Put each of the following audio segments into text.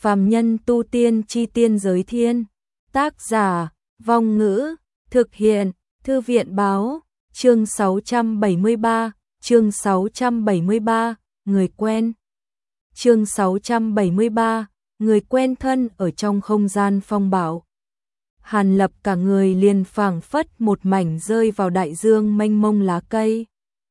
Phàm nhân tu tiên chi tiên giới thiên. Tác giả, Vong Ngữ, thực hiện, Thư viện báo, chương 673, chương 673, người quen. Chương 673, người quen thân ở trong không gian phong bạo. Hàn Lập cả người liền phảng phất một mảnh rơi vào đại dương mênh mông lá cây.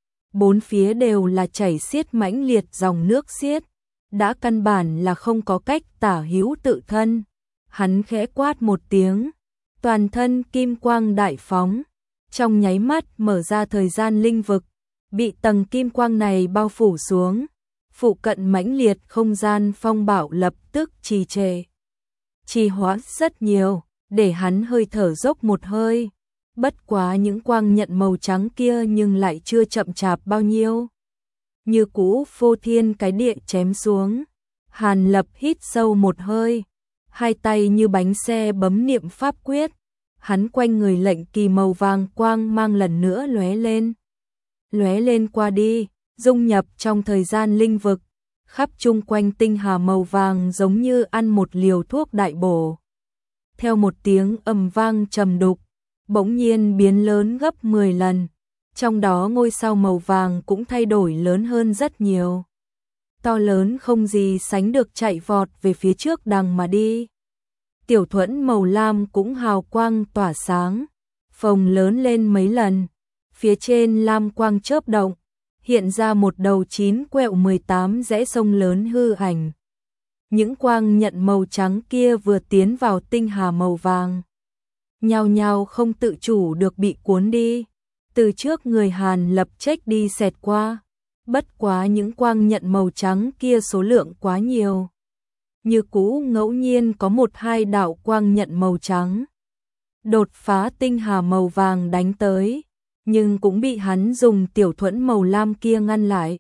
Bốn phía đều là chảy xiết mãnh liệt dòng nước xiết, đã căn bản là không có cách tả hữu tự thân. Hắn khẽ quát một tiếng, toàn thân kim quang đại phóng, trong nháy mắt mở ra thời gian linh vực, bị tầng kim quang này bao phủ xuống. Phụ cận mãnh liệt không gian phong bạo lập tức trì trệ, trì hoãn rất nhiều, để hắn hơi thở dốc một hơi. Bất quá những quang nhận màu trắng kia nhưng lại chưa chậm chạp bao nhiêu. Như cũ phô thiên cái địa chém xuống. Hàn Lập hít sâu một hơi, hai tay như bánh xe bấm niệm pháp quyết. Hắn quanh người lệnh kỳ màu vàng quang mang lần nữa lóe lên. Lóe lên qua đi, dung nhập trong thời gian linh vực, khắp chung quanh tinh hà màu vàng giống như ăn một liều thuốc đại bổ. Theo một tiếng ầm vang trầm đục, bỗng nhiên biến lớn gấp 10 lần, trong đó ngôi sao màu vàng cũng thay đổi lớn hơn rất nhiều. To lớn không gì sánh được chạy vọt về phía trước đằng mà đi. Tiểu thuẫn màu lam cũng hào quang tỏa sáng, phồng lớn lên mấy lần, phía trên lam quang chớp động, hiện ra một đầu 9 quẹo 18 rẽ sông lớn hư ảnh. Những quang nhận màu trắng kia vừa tiến vào tinh hà màu vàng, nhao nhao không tự chủ được bị cuốn đi. Từ trước người Hàn Lập check đi xẹt qua, bất quá những quang nhận màu trắng kia số lượng quá nhiều. Như cũ ngẫu nhiên có một hai đạo quang nhận màu trắng đột phá tinh hà màu vàng đánh tới, nhưng cũng bị hắn dùng tiểu thuẫn màu lam kia ngăn lại.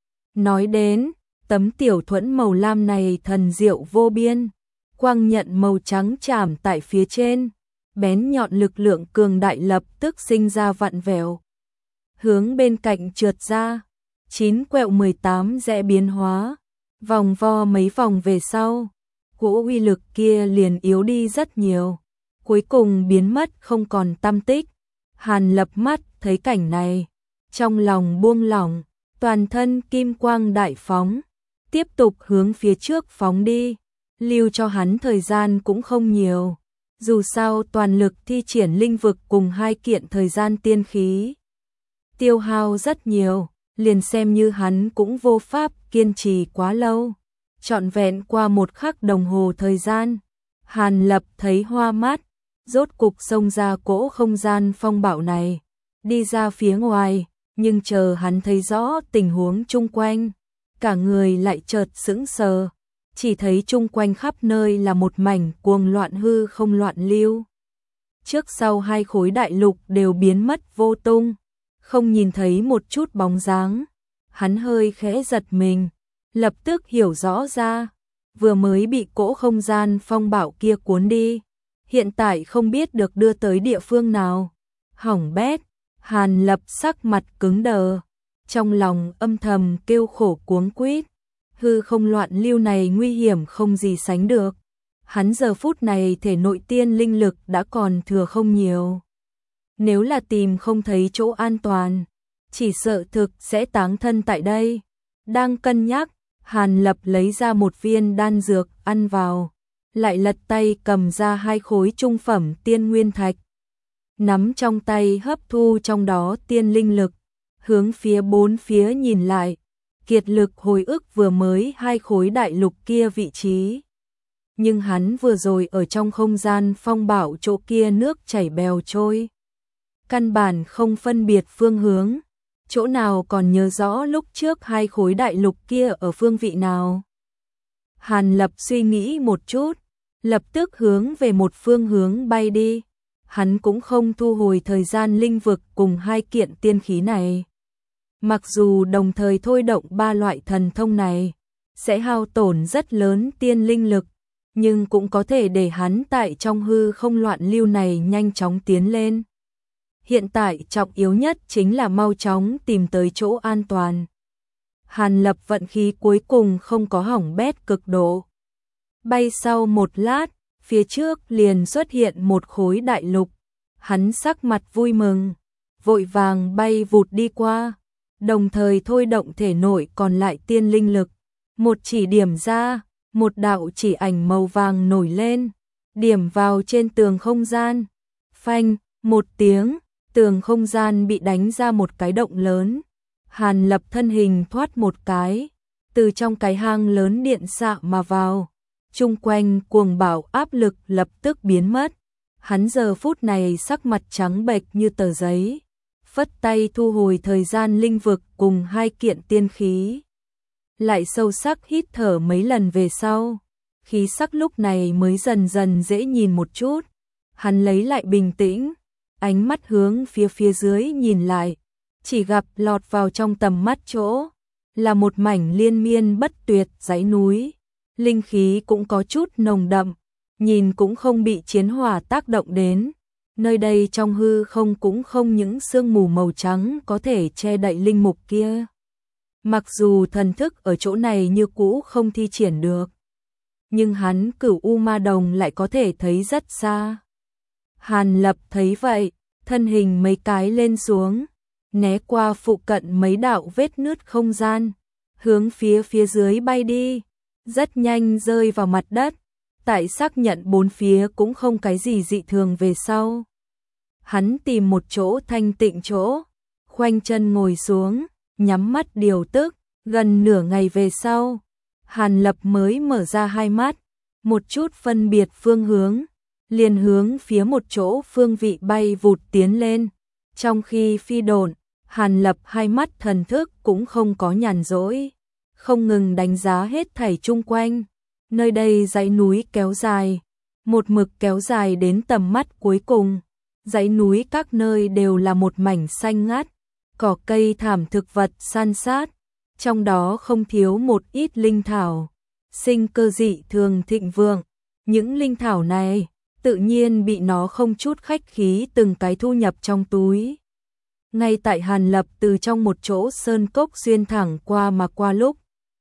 Nói đến, tấm tiểu thuẫn màu lam này thần diệu vô biên, quang nhận màu trắng chạm tại phía trên, bén nhọn lực lượng cường đại lập tức sinh ra vặn vẹo, hướng bên cạnh trượt ra, 9 quẹo 18 rẽ biến hóa, vòng vo mấy vòng về sau, cỗ uy lực kia liền yếu đi rất nhiều, cuối cùng biến mất không còn tăm tích. Hàn Lập mắt thấy cảnh này, trong lòng buông lỏng, toàn thân kim quang đại phóng, tiếp tục hướng phía trước phóng đi, lưu cho hắn thời gian cũng không nhiều. Dù sao toàn lực thi triển linh vực cùng hai kiện thời gian tiên khí, tiêu hao rất nhiều, liền xem như hắn cũng vô pháp kiên trì quá lâu. Trọn vẹn qua 1 khắc đồng hồ thời gian, Hàn Lập thấy hoa mắt, rốt cục xông ra cỗ không gian phong bạo này, đi ra phía ngoài, nhưng chờ hắn thấy rõ tình huống chung quanh, cả người lại chợt sững sờ, chỉ thấy chung quanh khắp nơi là một mảnh cuồng loạn hư không loạn lưu. Trước sau hai khối đại lục đều biến mất vô tung, không nhìn thấy một chút bóng dáng. Hắn hơi khẽ giật mình, lập tức hiểu rõ ra, vừa mới bị cỗ không gian phong bạo kia cuốn đi, hiện tại không biết được đưa tới địa phương nào. Hỏng bét, Hàn Lập sắc mặt cứng đờ, trong lòng âm thầm kêu khổ cuống quýt. Hư không loạn lưu này nguy hiểm không gì sánh được. Hắn giờ phút này thể nội tiên linh lực đã còn thừa không nhiều. Nếu là tìm không thấy chỗ an toàn, chỉ sợ thực sẽ táng thân tại đây. Đang cân nhắc, Hàn Lập lấy ra một viên đan dược ăn vào, lại lật tay cầm ra 2 khối trung phẩm tiên nguyên thạch. Nắm trong tay hấp thu trong đó tiên linh lực, hướng phía bốn phía nhìn lại, kiệt lực hồi ức vừa mới 2 khối đại lục kia vị trí. Nhưng hắn vừa rồi ở trong không gian phong bạo chỗ kia nước chảy bèo trôi, căn bản không phân biệt phương hướng, chỗ nào còn nhớ rõ lúc trước 2 khối đại lục kia ở phương vị nào. Hàn Lập suy nghĩ một chút, lập tức hướng về một phương hướng bay đi. Hắn cũng không thu hồi thời gian linh vực cùng 2 kiện tiên khí này. Mặc dù đồng thời thôi động 3 loại thần thông này, sẽ hao tổn rất lớn tiên linh lực, nhưng cũng có thể để hắn tại trong hư không loạn lưu này nhanh chóng tiến lên. Hiện tại trọng yếu nhất chính là mau chóng tìm tới chỗ an toàn. Hàn Lập vận khí cuối cùng không có hỏng bét cực độ. Bay sau một lát, phía trước liền xuất hiện một khối đại lục. Hắn sắc mặt vui mừng, vội vàng bay vụt đi qua, đồng thời thôi động thể nội còn lại tiên linh lực. Một chỉ điểm ra, một đạo chỉ ảnh màu vàng nổi lên, điểm vào trên tường không gian. Phanh, một tiếng, tường không gian bị đánh ra một cái động lớn. Hàn Lập thân hình thoát một cái, từ trong cái hang lớn điện xạ mà vào. Chung quanh cuồng bạo áp lực lập tức biến mất. Hắn giờ phút này sắc mặt trắng bệch như tờ giấy, phất tay thu hồi thời gian linh vực cùng 2 kiện tiên khí. Lại sâu sắc hít thở mấy lần về sau, khí sắc lúc này mới dần dần dễ nhìn một chút. Hắn lấy lại bình tĩnh, ánh mắt hướng phía dưới nhìn lại, chỉ gặp lọt vào trong tầm mắt chỗ là một mảnh liên miên bất tuyệt dãy núi, linh khí cũng có chút nồng đậm, nhìn cũng không bị chiến hỏa tác động đến. Nơi đây trong hư không cũng không những sương mù màu trắng có thể che đậy linh mục kia. Mặc dù thần thức ở chỗ này như cũ không thi triển được, nhưng hắn Cửu U Ma Đồng lại có thể thấy rất xa. Hàn Lập thấy vậy, thân hình mấy cái lên xuống, né qua phụ cận mấy đạo vết nứt không gian, hướng phía dưới bay đi, rất nhanh rơi vào mặt đất. Tại xác nhận bốn phía cũng không cái gì dị thường về sau, hắn tìm một chỗ thanh tịnh chỗ, khoanh chân ngồi xuống, nhắm mắt điều tức. Gần nửa ngày về sau, Hàn Lập mới mở ra hai mắt, một chút phân biệt phương hướng, liền hướng phía một chỗ phương vị bay vụt tiến lên. Trong khi phi độn, Hàn Lập hai mắt thần thức cũng không có nhàn rỗi, không ngừng đánh giá hết thảy chung quanh. Nơi đây dãy núi kéo dài, một mực kéo dài đến tầm mắt cuối cùng. Dãy núi các nơi đều là một mảnh xanh ngát, cỏ cây thảm thực vật san sát, trong đó không thiếu một ít linh thảo, sinh cơ dị thường thịnh vượng. Những linh thảo này tự nhiên bị nó không chút khách khí từng cái thu nhập trong túi. Ngay tại Hàn Lập từ trong một chỗ sơn cốc xuyên thẳng qua mà qua lúc,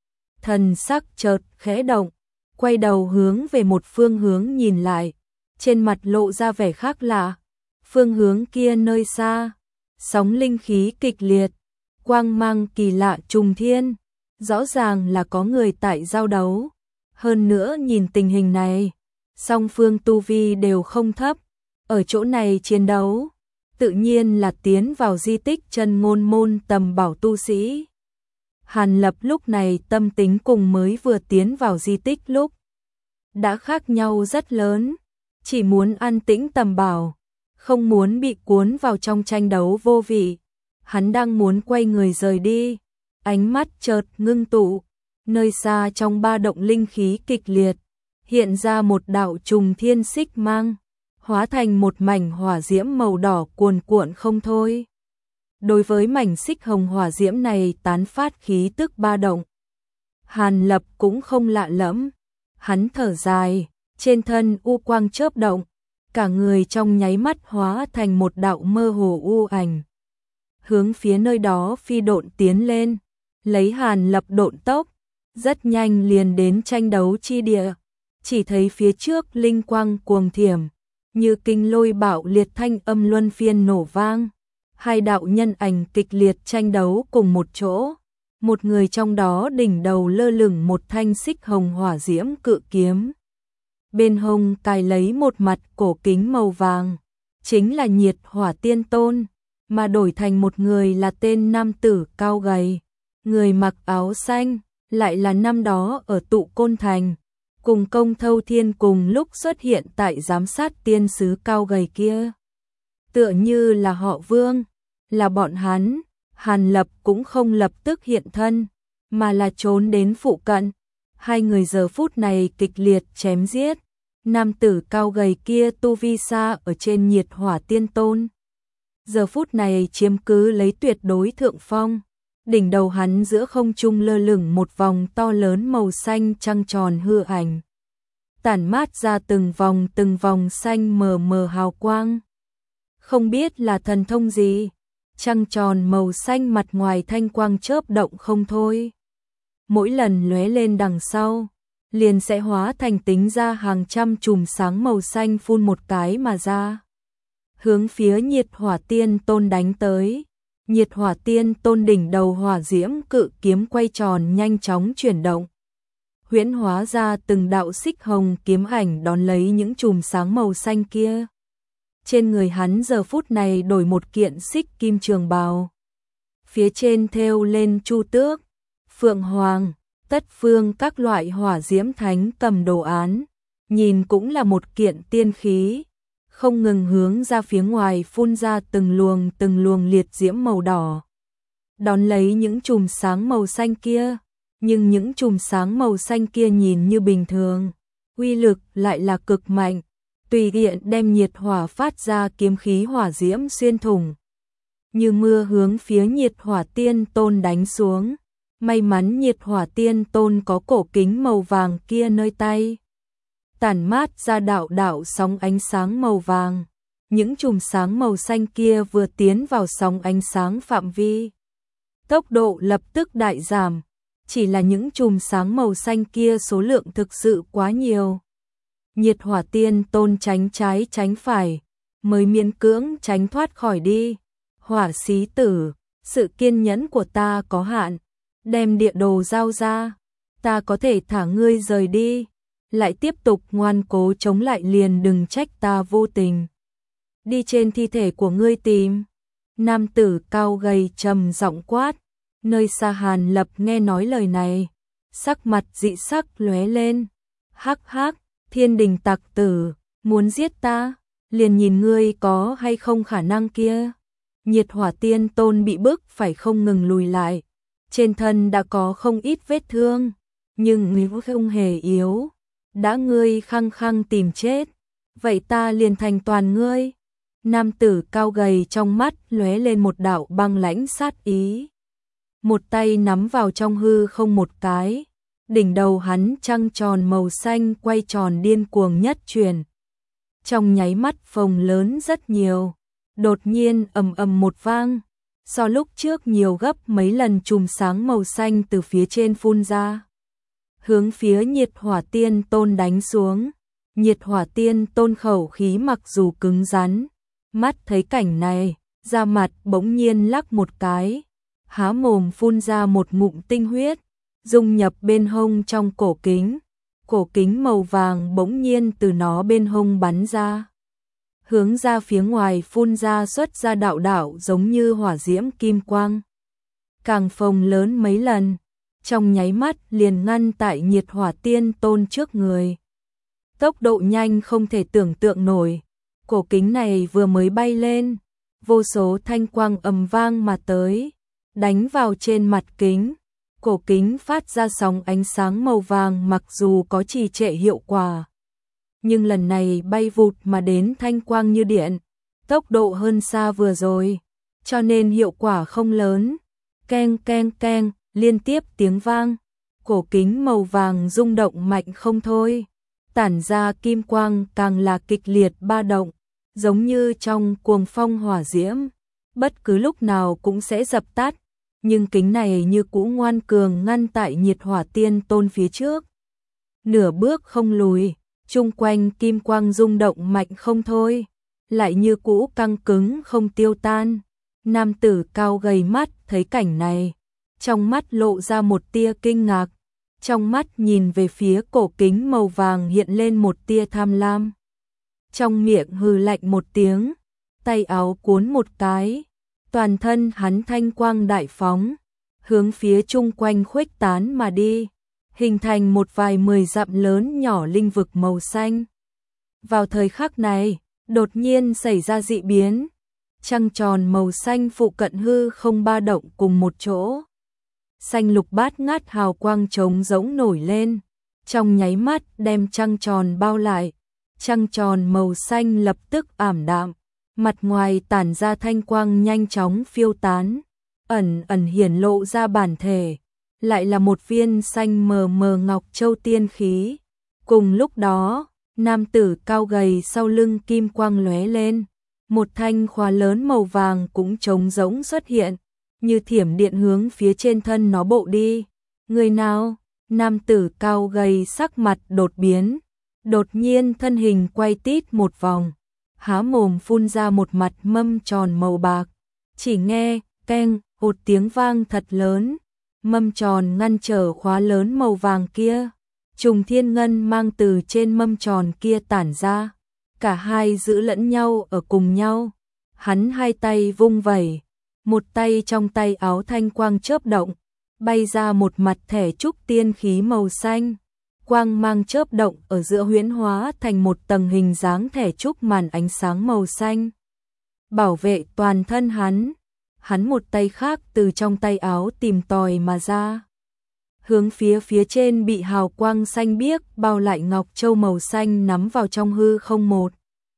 thần sắc chợt khẽ động, quay đầu hướng về một phương hướng nhìn lại, trên mặt lộ ra vẻ khác lạ. Phương hướng kia nơi xa, sóng linh khí kịch liệt, quang mang kỳ lạ trùng thiên, rõ ràng là có người tại giao đấu. Hơn nữa nhìn tình hình này, song phương tu vi đều không thấp, ở chỗ này chiến đấu, tự nhiên là tiến vào di tích chân ngôn môn tầm bảo tu sĩ. Hàn Lập lúc này tâm tính cùng mới vừa tiến vào di tích lúc đã khác nhau rất lớn, chỉ muốn an tĩnh tầm bảo, không muốn bị cuốn vào trong tranh đấu vô vị. Hắn đang muốn quay người rời đi, ánh mắt chợt ngưng tụ, nơi xa trong ba động linh khí kịch liệt, hiện ra một đạo trùng thiên xích mang, hóa thành một mảnh hỏa diễm màu đỏ cuồn cuộn không thôi. Đối với mảnh xích hồng hỏa diễm này tán phát khí tức ba động, Hàn Lập cũng không lạ lẫm, hắn thở dài, trên thân u quang chớp động, cả người trong nháy mắt hóa thành một đạo mơ hồ u ảnh, hướng phía nơi đó phi độn tiến lên, lấy Hàn Lập độn tốc, rất nhanh liền đến tranh đấu chi địa. Chỉ thấy phía trước linh quang cuồng thiểm, như kinh lôi bạo liệt thanh âm luân phiên nổ vang, hai đạo nhân ảnh kịch liệt tranh đấu cùng một chỗ. Một người trong đó đỉnh đầu lơ lửng một thanh xích hồng hỏa diễm cự kiếm, bên hông cài lấy một mặt cổ kính màu vàng, chính là Nhiệt Hỏa Tiên Tôn, mà đổi thành một người là tên nam tử cao gầy, người mặc áo xanh, lại là năm đó ở Tụ Côn Thành, cùng Công Thâu Thiên cùng lúc xuất hiện tại giám sát tiên sứ cao gầy kia. Tựa như là họ Vương, là bọn hắn. Hàn Lập cũng không lập tức hiện thân, mà là trốn đến phụ cận. Hai người giờ phút này kịch liệt chém giết. Nam tử cao gầy kia tu vi xa ở trên Nhiệt Hỏa Tiên Tôn, giờ phút này chiếm cứ lấy tuyệt đối thượng phong. Đỉnh đầu hắn giữa không trung lơ lửng một vòng to lớn màu xanh trăng tròn hư ảnh, tản mát ra từng vòng xanh mờ mờ hào quang. Không biết là thần thông gì, trăng tròn màu xanh mặt ngoài thanh quang chớp động không thôi. Mỗi lần lóe lên đằng sau, liền sẽ hóa thành tính ra hàng trăm chùm sáng màu xanh phun một cái mà ra. Hướng phía Nhiệt Hỏa Tiên Tôn đánh tới. Nhiệt Hỏa Tiên Tôn đỉnh đầu hỏa diễm cự kiếm quay tròn nhanh chóng chuyển động. Huyễn hóa ra từng đạo xích hồng kiếm ảnh đón lấy những chùm sáng màu xanh kia. Trên người hắn giờ phút này đổi một kiện xích kim trường bào. Phía trên thêu lên chu tước, phượng hoàng, tất phương các loại hỏa diễm thánh cầm đồ án. Nhìn cũng là một kiện tiên khí, không ngừng hướng ra phía ngoài phun ra từng luồng liệt diễm màu đỏ. Đón lấy những chùm sáng màu xanh kia, nhưng những chùm sáng màu xanh kia nhìn như bình thường, uy lực lại là cực mạnh, tùy tiện đem nhiệt hỏa phát ra kiếm khí hỏa diễm xuyên thủng. Như mưa hướng phía Nhiệt Hỏa Tiên Tôn đánh xuống. May mắn Nhiệt Hỏa Tiên Tôn có cổ kính màu vàng kia nơi tay. Tản mát ra đạo đạo sóng ánh sáng màu vàng. Những chùm sáng màu xanh kia vừa tiến vào sóng ánh sáng phạm vi, tốc độ lập tức đại giảm. Chỉ là những chùm sáng màu xanh kia số lượng thực sự quá nhiều. Nhiệt Hỏa Tiên Tôn tránh trái tránh phải, mới miễn cưỡng tránh thoát khỏi đi. Hỏa Xí Tử, sự kiên nhẫn của ta có hạn, đem địa đồ giao ra, ta có thể thả ngươi rời đi. Lại tiếp tục ngoan cố chống lại liền đừng trách ta vô tình. Đi trên thi thể của ngươi tìm. Nam tử cao gầy trầm giọng quát. Nơi xa Hàn Lập nghe nói lời này, sắc mặt dị sắc lóe lên. Hắc hắc, thiên đình tặc tử, muốn giết ta, liền nhìn ngươi có hay không khả năng kia. Nhiệt Hỏa Tiên Tôn bị bức phải không ngừng lùi lại, trên thân đã có không ít vết thương, nhưng ngươi không hề yếu. Đã ngươi khăng khăng tìm chết, vậy ta liền thành toàn ngươi. Nam tử cao gầy trong mắt lóe lên một đạo băng lãnh sát ý. Một tay nắm vào trong hư không một cái, đỉnh đầu hắn trăng tròn màu xanh quay tròn điên cuồng nhất chuyển. Trong nháy mắt phồng lớn rất nhiều, đột nhiên ầm ầm một vang, so lúc trước nhiều gấp mấy lần chùm sáng màu xanh từ phía trên phun ra. Hướng phía Nhiệt Hỏa Tiên Tôn đánh xuống. Nhiệt Hỏa Tiên Tôn khẩu khí mặc dù cứng rắn, mắt thấy cảnh này, da mặt bỗng nhiên lắc một cái, há mồm phun ra một ngụm tinh huyết, dung nhập bên hông trong cổ kính. Cổ kính màu vàng bỗng nhiên từ nó bên hông bắn ra, hướng ra phía ngoài phun ra xuất ra đạo đạo giống như hỏa diễm kim quang, càng phồng lớn mấy lần, trong nháy mắt liền ngăn tại Nhiệt Hỏa Tiên Tôn trước người. Tốc độ nhanh không thể tưởng tượng nổi, cổ kính này vừa mới bay lên, vô số thanh quang ầm vang mà tới, đánh vào trên mặt kính. Cổ kính phát ra sóng ánh sáng màu vàng mặc dù có trì trệ hiệu quả, nhưng lần này bay vụt mà đến thanh quang như điện, tốc độ hơn xa vừa rồi, cho nên hiệu quả không lớn. Keng keng keng, liên tiếp tiếng vang, cổ kính màu vàng rung động mạnh không thôi, tản ra kim quang càng là kịch liệt ba động, giống như trong cuồng phong hỏa diễm, bất cứ lúc nào cũng sẽ dập tắt. Nhưng kính này như cũ ngoan cường ngăn tại Nhiệt Hỏa Tiên Tôn phía trước, nửa bước không lùi, chung quanh kim quang rung động mạnh không thôi, lại như cũ căng cứng không tiêu tan. Nam tử cao gầy mắt thấy cảnh này, trong mắt lộ ra một tia kinh ngạc, trong mắt nhìn về phía cổ kính màu vàng hiện lên một tia tham lam. Trong miệng hừ lạnh một tiếng, tay áo cuốn một cái, toàn thân hắn thanh quang đại phóng, hướng phía chung quanh khuếch tán mà đi, hình thành một vài 10 dặm lớn nhỏ linh vực màu xanh. Vào thời khắc này, đột nhiên xảy ra dị biến, trăng tròn màu xanh phụ cận hư không ba động cùng một chỗ. Xanh lục bát ngát hào quang trống rỗng nổi lên, trong nháy mắt đem trăng tròn bao lại, trăng tròn màu xanh lập tức ảm đạm. Mặt ngoài tản ra thanh quang nhanh chóng phiêu tán, ẩn ẩn hiển lộ ra bản thể, lại là một viên xanh mờ mờ ngọc châu tiên khí. Cùng lúc đó, nam tử cao gầy sau lưng kim quang lóe lên, một thanh khóa lớn màu vàng cũng trống rỗng xuất hiện, như thiểm điện hướng phía trên thân nó bộ đi. Người nào? Nam tử cao gầy sắc mặt đột biến, đột nhiên thân hình quay tít một vòng, há mồm phun ra một mặt mâm tròn màu bạc. Chỉ nghe keng một tiếng vang thật lớn, mâm tròn ngăn trở khóa lớn màu vàng kia. Trùng thiên ngân mang từ trên mâm tròn kia tản ra, cả hai giữ lẫn nhau ở cùng nhau. Hắn hai tay vung vẩy, một tay trong tay áo thanh quang chớp động, bay ra một mặt thẻ trúc tiên khí màu xanh. Quang mang chớp động ở giữa huyễn hóa thành một tầng hình dáng thẻ trúc màn ánh sáng màu xanh, bảo vệ toàn thân hắn. Hắn một tay khác từ trong tay áo tìm tòi mà ra, hướng phía trên bị hào quang xanh biếc bao lại ngọc châu màu xanh nắm vào trong hư không một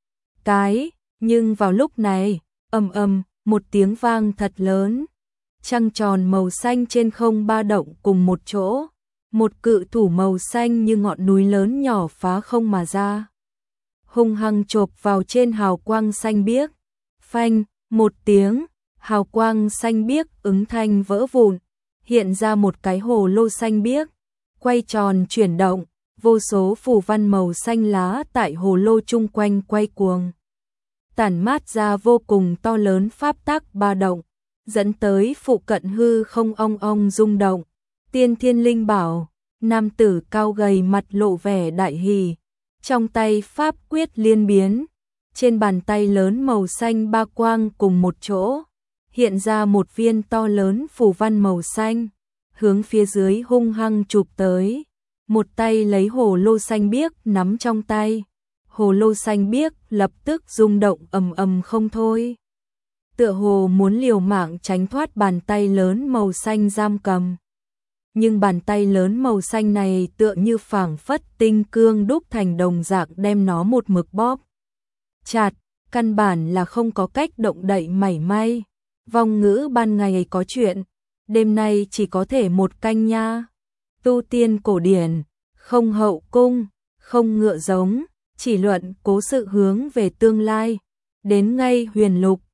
cái. Nhưng vào lúc này, ầm ầm, một tiếng vang thật lớn, trăng tròn màu xanh trên không ba động cùng một chỗ, một cự thủ màu xanh như ngọn núi lớn nhỏ phá không mà ra, hung hăng chộp vào trên hào quang xanh biếc. Phanh, một tiếng, hào quang xanh biếc ứng thanh vỡ vụn, hiện ra một cái hồ lô xanh biếc, quay tròn chuyển động, vô số phù văn màu xanh lá tại hồ lô chung quanh quay cuồng, tản mát ra vô cùng to lớn pháp tắc ba động, dẫn tới phụ cận hư không ong ong rung động. Tiên thiên linh bảo, nam tử cao gầy mặt lộ vẻ đại hỉ, trong tay pháp quyết liên biến, trên bàn tay lớn màu xanh ba quang cùng một chỗ, hiện ra một viên to lớn phù văn màu xanh, hướng phía dưới hung hăng chụp tới. Một tay lấy hồ lô xanh biếc nắm trong tay, hồ lô xanh biếc lập tức rung động ầm ầm không thôi, tựa hồ muốn liều mạng tránh thoát bàn tay lớn màu xanh giam cầm. Nhưng bàn tay lớn màu xanh này tựa như phảng phất tinh cương đúc thành đồng dạng đem nó một mực bóp chặt, căn bản là không có cách động đậy mảy may. Vong ngữ ban ngày có chuyện, đêm nay chỉ có thể một canh nha. Tu tiên cổ điển, không hậu cung, không ngựa giống, chỉ luận cố sự hướng về tương lai. Đến ngay huyền lục,